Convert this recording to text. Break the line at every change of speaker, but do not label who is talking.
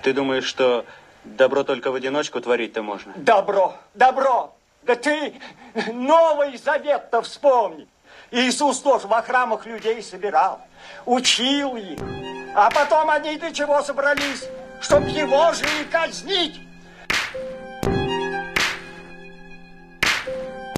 Ты думаешь, что добро только в одиночку творить-то можно?
Добро, добро. Да ты Новый Завет-то вспомни. Иисус тоже во храмах людей собирал, учил их. А потом они для чего собрались? Чтоб его же и казнить.